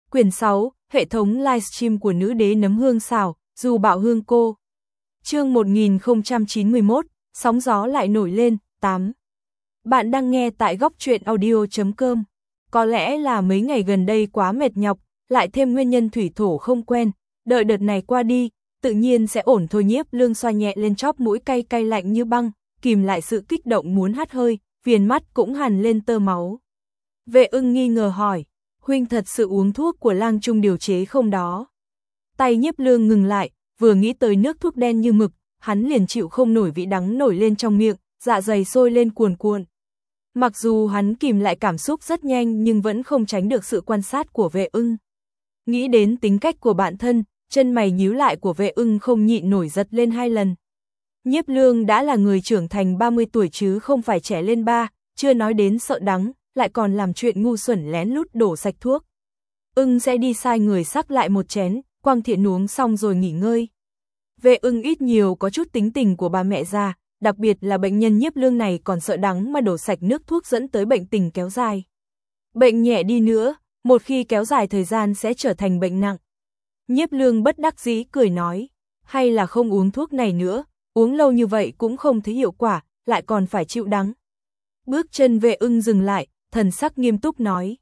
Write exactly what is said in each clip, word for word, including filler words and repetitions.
Quyển sáu, hệ thống livestream của nữ đế nấm hương xào, dù bạo hương cô. Chương một nghìn không trăm chín mươi mốt, sóng gió lại nổi lên, tám. Bạn đang nghe tại góc truyện audio chấm com. Có lẽ là mấy ngày gần đây quá mệt nhọc, lại thêm nguyên nhân thủy thổ không quen, đợi đợt này qua đi, tự nhiên sẽ ổn thôi. Nhiếp Lương xoa nhẹ lên chóp mũi cay cay lạnh như băng, kìm lại sự kích động muốn hắt hơi, viền mắt cũng hằn lên tơ máu. Vệ Ưng nghi ngờ hỏi, huynh thật sự uống thuốc của Lang Trung điều chế không đó? Tay Nhiếp Lương ngừng lại, vừa nghĩ tới nước thuốc đen như mực, hắn liền chịu không nổi vị đắng nổi lên trong miệng, dạ dày sôi lên cuồn cuộn. Mặc dù hắn kìm lại cảm xúc rất nhanh nhưng vẫn không tránh được sự quan sát của Vệ Ưng. Nghĩ đến tính cách của bản thân, chân mày nhíu lại của Vệ Ưng không nhịn nổi giật lên hai lần. Nhiếp Lương đã là người trưởng thành ba mươi tuổi chứ không phải trẻ lên ba, chưa nói đến sợ đắng, lại còn làm chuyện ngu xuẩn lén lút đổ sạch thuốc. Ưng sẽ đi sai người sắc lại một chén, Quang Thiện uống xong rồi nghỉ ngơi. Vệ Ưng ít nhiều có chút tính tình của bà mẹ già, đặc biệt là bệnh nhân Nhiếp Lương này còn sợ đắng mà đổ sạch nước thuốc dẫn tới bệnh tình kéo dài. Bệnh nhẹ đi nữa, một khi kéo dài thời gian sẽ trở thành bệnh nặng. Nhiếp Lương bất đắc dĩ cười nói, hay là không uống thuốc này nữa, uống lâu như vậy cũng không thấy hiệu quả, lại còn phải chịu đắng. Bước chân Vệ Ưng dừng lại, thần sắc nghiêm túc nói.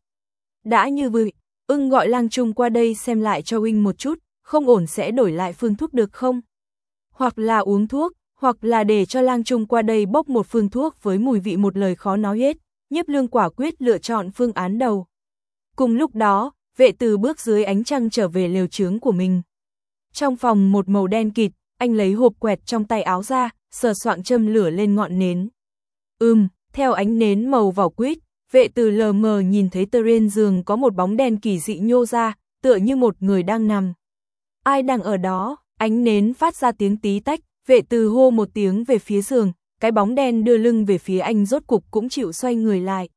Đã như vậy, Ưng gọi Lang Trung qua đây xem lại cho huynh một chút, không ổn sẽ đổi lại phương thuốc được không? Hoặc là uống thuốc, hoặc là để cho Lang Trung qua đây bốc một phương thuốc với mùi vị một lời khó nói hết. Nhiếp Lương quả quyết lựa chọn phương án đầu. Cùng lúc đó, Vệ Từ bước dưới ánh trăng trở về lều trướng của mình. Trong phòng một màu đen kịt, anh lấy hộp quẹt trong tay áo ra, sờ soạng châm lửa lên ngọn nến. Ừm, theo ánh nến màu vỏ quýt, Vệ Từ lờ mờ nhìn thấy trên giường có một bóng đen kỳ dị nhô ra, tựa như một người đang nằm. Ai đang ở đó? Ánh nến phát ra tiếng tí tách, Vệ Từ hô một tiếng về phía giường, cái bóng đen đưa lưng về phía anh rốt cục cũng chịu xoay người lại.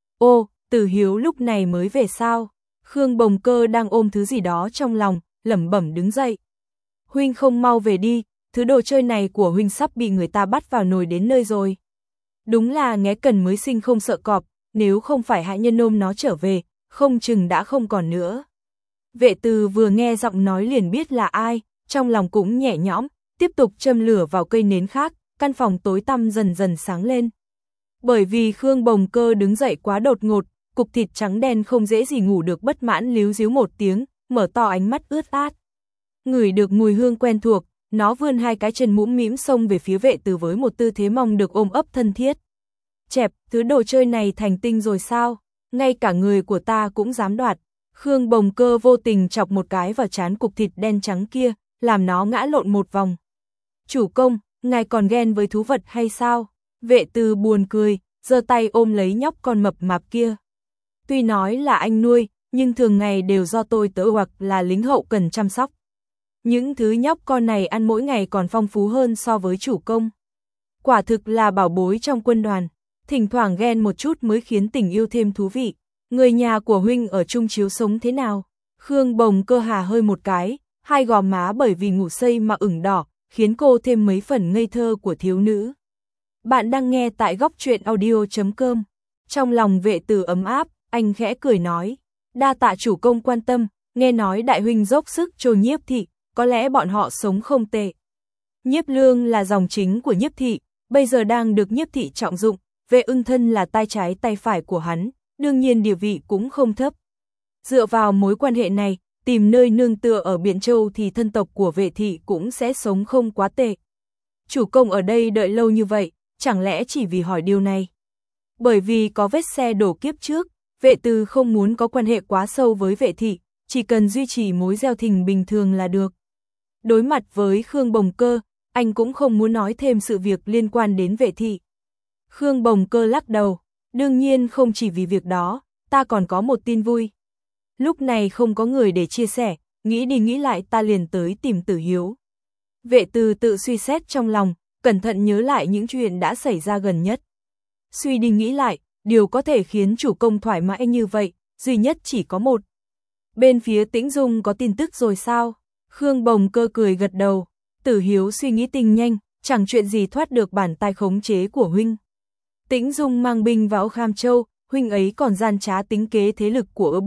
Ô, Từ Hiếu lúc này mới về sao? Khương Bồng Cơ đang ôm thứ gì đó trong lòng, lẩm bẩm đứng dậy. Huynh không mau về đi, thứ đồ chơi này của huynh sắp bị người ta bắt vào nồi đến nơi rồi. Đúng là nghé cần mới sinh không sợ cọp, nếu không phải hạ nhân ôm nó trở về, không chừng đã không còn nữa. Vệ Từ vừa nghe giọng nói liền biết là ai, trong lòng cũng nhẹ nhõm, tiếp tục châm lửa vào cây nến khác, căn phòng tối tăm dần dần sáng lên. Bởi vì Khương Bồng Cơ đứng dậy quá đột ngột, cục thịt trắng đen không dễ gì ngủ được, bất mãn líu díu một tiếng, mở to ánh mắt ướt át. Ngửi được mùi hương quen thuộc, nó vươn hai cái chân mũm mĩm xông về phía Vệ Từ với một tư thế mong được ôm ấp thân thiết. Chẹp, thứ đồ chơi này thành tinh rồi sao? Ngay cả người của ta cũng dám đoạt. Khương Bồng Cơ vô tình chọc một cái vào trán cục thịt đen trắng kia, làm nó ngã lộn một vòng. Chủ công, ngài còn ghen với thú vật hay sao? Vệ Từ buồn cười, giơ tay ôm lấy nhóc con mập mạp kia. Tuy nói là anh nuôi, nhưng thường ngày đều do tôi tớ hoặc là lính hậu cần chăm sóc. Những thứ nhóc con này ăn mỗi ngày còn phong phú hơn so với chủ công. Quả thực là bảo bối trong quân đoàn, thỉnh thoảng ghen một chút mới khiến tình yêu thêm thú vị. Người nhà của huynh ở chung chiếu sống thế nào? Khương Bồng Cơ hà hơi một cái, hai gò má bởi vì ngủ say mà ửng đỏ, khiến cô thêm mấy phần ngây thơ của thiếu nữ. Bạn đang nghe tại góc truyện audio chấm com. Trong lòng Vệ Từ ấm áp, anh khẽ cười nói, đa tạ chủ công quan tâm, nghe nói đại huynh dốc sức cho Nhiếp thị, có lẽ bọn họ sống không tệ. Nhiếp Lương là dòng chính của Nhiếp thị, bây giờ đang được Nhiếp thị trọng dụng, Vệ Ưng thân là tay trái tay phải của hắn, đương nhiên địa vị cũng không thấp. Dựa vào mối quan hệ này, tìm nơi nương tựa ở Biện Châu thì thân tộc của Vệ thị cũng sẽ sống không quá tệ. Chủ công ở đây đợi lâu như vậy, chẳng lẽ chỉ vì hỏi điều này? Bởi vì có vết xe đổ kiếp trước, Vệ Từ không muốn có quan hệ quá sâu với Vệ thị, chỉ cần duy trì mối gieo tình bình thường là được. Đối mặt với Khương Bồng Cơ, anh cũng không muốn nói thêm sự việc liên quan đến Vệ thị. Khương Bồng Cơ lắc đầu, đương nhiên không chỉ vì việc đó, ta còn có một tin vui. Lúc này không có người để chia sẻ, nghĩ đi nghĩ lại ta liền tới tìm Tử Hiếu. Vệ Từ tự suy xét trong lòng, cẩn thận nhớ lại những chuyện đã xảy ra gần nhất. Suy đi nghĩ lại, điều có thể khiến chủ công thoải mái như vậy, duy nhất chỉ có một. Bên phía Tĩnh Dung có tin tức rồi sao? Khương Bồng Cơ cười gật đầu, Tử Hiếu suy nghĩ tinh nhanh, chẳng chuyện gì thoát được bàn tay khống chế của huynh. Tĩnh Dung mang binh vào Kham Châu, huynh ấy còn gian trá tính kế thế lực của Ơ Bùi,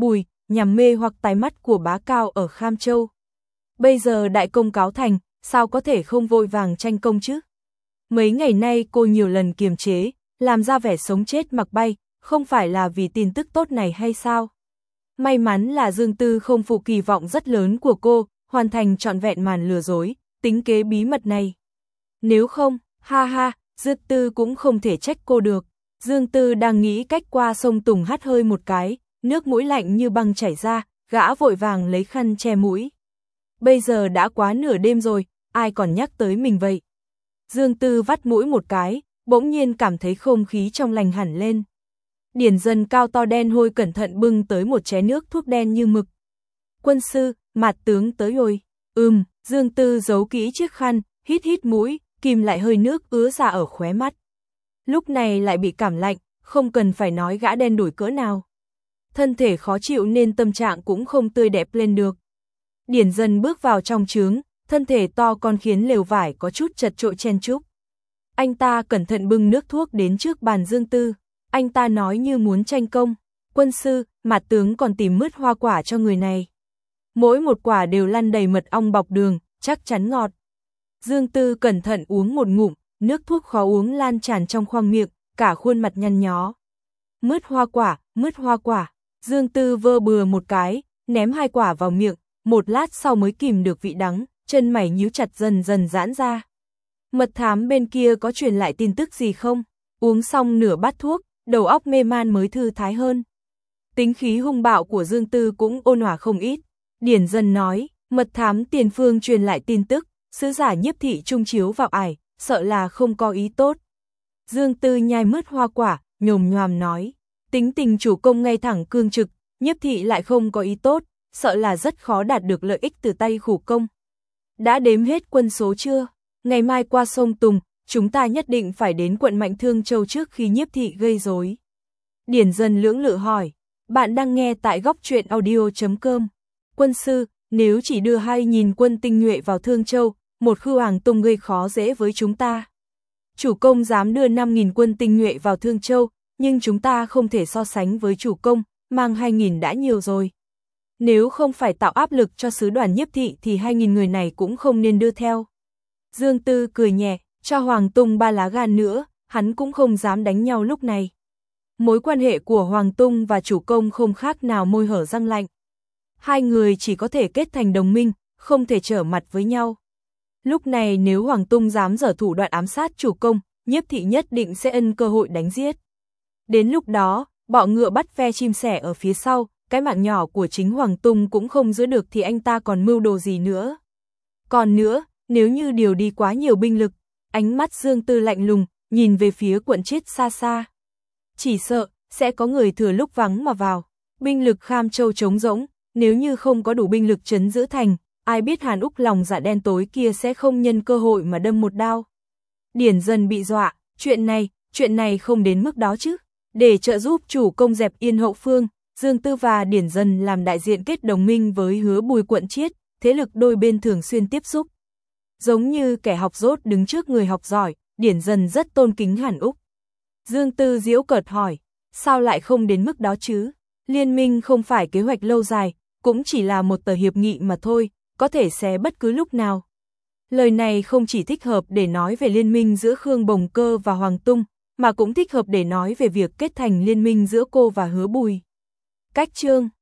nhằm mê hoặc tai mắt của bá cao ở Kham Châu. Bây giờ đại công cáo thành, sao có thể không vội vàng tranh công chứ? Mấy ngày nay cô nhiều lần kiềm chế, làm ra vẻ sống chết mặc bay, không phải là vì tin tức tốt này hay sao? May mắn là Dương Tư không phụ kỳ vọng rất lớn của cô, hoàn thành trọn vẹn màn lừa dối, tính kế bí mật này. Nếu không, ha ha, Dương Tư cũng không thể trách cô được. Dương Tư đang nghĩ cách qua sông Tùng hắt hơi một cái, nước mũi lạnh như băng chảy ra, gã vội vàng lấy khăn che mũi. Bây giờ đã quá nửa đêm rồi, ai còn nhắc tới mình vậy? Dương Tư vắt mũi một cái, bỗng nhiên cảm thấy không khí trong lành hẳn lên. Điển Dân cao to đen hôi cẩn thận bưng tới một chén nước thuốc đen như mực. Quân sư, Mạt tướng tới rồi. Ừm, Dương Tư giấu kỹ chiếc khăn, hít hít mũi, kìm lại hơi nước ứa ra ở khóe mắt. Lúc này lại bị cảm lạnh, không cần phải nói gã đen đủi cỡ nào. Thân thể khó chịu nên tâm trạng cũng không tươi đẹp lên được. Điển Dân bước vào trong trướng, thân thể to con khiến lều vải có chút chật trội chen chúc. Anh ta cẩn thận bưng nước thuốc đến trước bàn Dương Tư. Anh ta nói như muốn tranh công. Quân sư, Mạt tướng còn tìm mứt hoa quả cho người này. Mỗi một quả đều lăn đầy mật ong bọc đường, chắc chắn ngọt. Dương Tư cẩn thận uống một ngụm, nước thuốc khó uống lan tràn trong khoang miệng, cả khuôn mặt nhăn nhó. Mứt hoa quả, mứt hoa quả. Dương Tư vơ bừa một cái, ném hai quả vào miệng, một lát sau mới kìm được vị đắng, chân mày nhíu chặt dần dần giãn ra. Mật thám bên kia có truyền lại tin tức gì không? Uống xong nửa bát thuốc, đầu óc mê man mới thư thái hơn. Tính khí hung bạo của Dương Tư cũng ôn hòa không ít. Điển Dân nói, mật thám tiền phương truyền lại tin tức, sứ giả Nhiếp thị trung chiếu vào ải, sợ là không có ý tốt. Dương Tư nhai mứt hoa quả, nhồm nhoàm nói, tính tình chủ công ngay thẳng cương trực, Nhiếp thị lại không có ý tốt, sợ là rất khó đạt được lợi ích từ tay khủ công. Đã đếm hết quân số chưa? Ngày mai qua sông Tùng, chúng ta nhất định phải đến quận Mạnh Thương Châu trước khi Nhiếp thị gây rối. Điển Dân lưỡng lự hỏi, bạn đang nghe tại góc truyện audio chấm com. Quân sư, nếu chỉ đưa hai nghìn quân tinh nhuệ vào Thương Châu, một khư hoàng tung gây khó dễ với chúng ta. Chủ công dám đưa năm nghìn quân tinh nhuệ vào Thương Châu, nhưng chúng ta không thể so sánh với chủ công, mang hai nghìn đã nhiều rồi. Nếu không phải tạo áp lực cho sứ đoàn Nhiếp thị thì hai nghìn người này cũng không nên đưa theo. Dương Tư cười nhẹ, cho Hoàng Tung ba lá gan nữa, hắn cũng không dám đánh nhau lúc này. Mối quan hệ của Hoàng Tung và chủ công không khác nào môi hở răng lạnh. Hai người chỉ có thể kết thành đồng minh, không thể trở mặt với nhau. Lúc này nếu Hoàng Tung dám giở thủ đoạn ám sát chủ công, Nhiếp thị nhất định sẽ ân cơ hội đánh giết. Đến lúc đó, bọ ngựa bắt ve chim sẻ ở phía sau, cái mạng nhỏ của chính Hoàng Tung cũng không giữ được thì anh ta còn mưu đồ gì nữa. Còn nữa, nếu như điều đi quá nhiều binh lực, ánh mắt Dương Tư lạnh lùng, nhìn về phía quận Chiết xa xa. Chỉ sợ, sẽ có người thừa lúc vắng mà vào. Binh lực Kham Châu trống rỗng, nếu như không có đủ binh lực trấn giữ thành, ai biết Hàn Úc lòng dạ đen tối kia sẽ không nhân cơ hội mà đâm một đao. Điển Dân bị dọa, chuyện này, chuyện này không đến mức đó chứ. Để trợ giúp chủ công dẹp yên hậu phương, Dương Tư và Điển Dân làm đại diện kết đồng minh với Hứa Bùi quận Chiết, thế lực đôi bên thường xuyên tiếp xúc. Giống như kẻ học dốt đứng trước người học giỏi, Điển Dân rất tôn kính Hàn Úc. Dương Tư giễu cợt hỏi, sao lại không đến mức đó chứ? Liên minh không phải kế hoạch lâu dài, cũng chỉ là một tờ hiệp nghị mà thôi, có thể xé bất cứ lúc nào. Lời này không chỉ thích hợp để nói về liên minh giữa Khương Bồng Cơ và Hoàng Tung, mà cũng thích hợp để nói về việc kết thành liên minh giữa cô và Hứa Bùi. Cách chương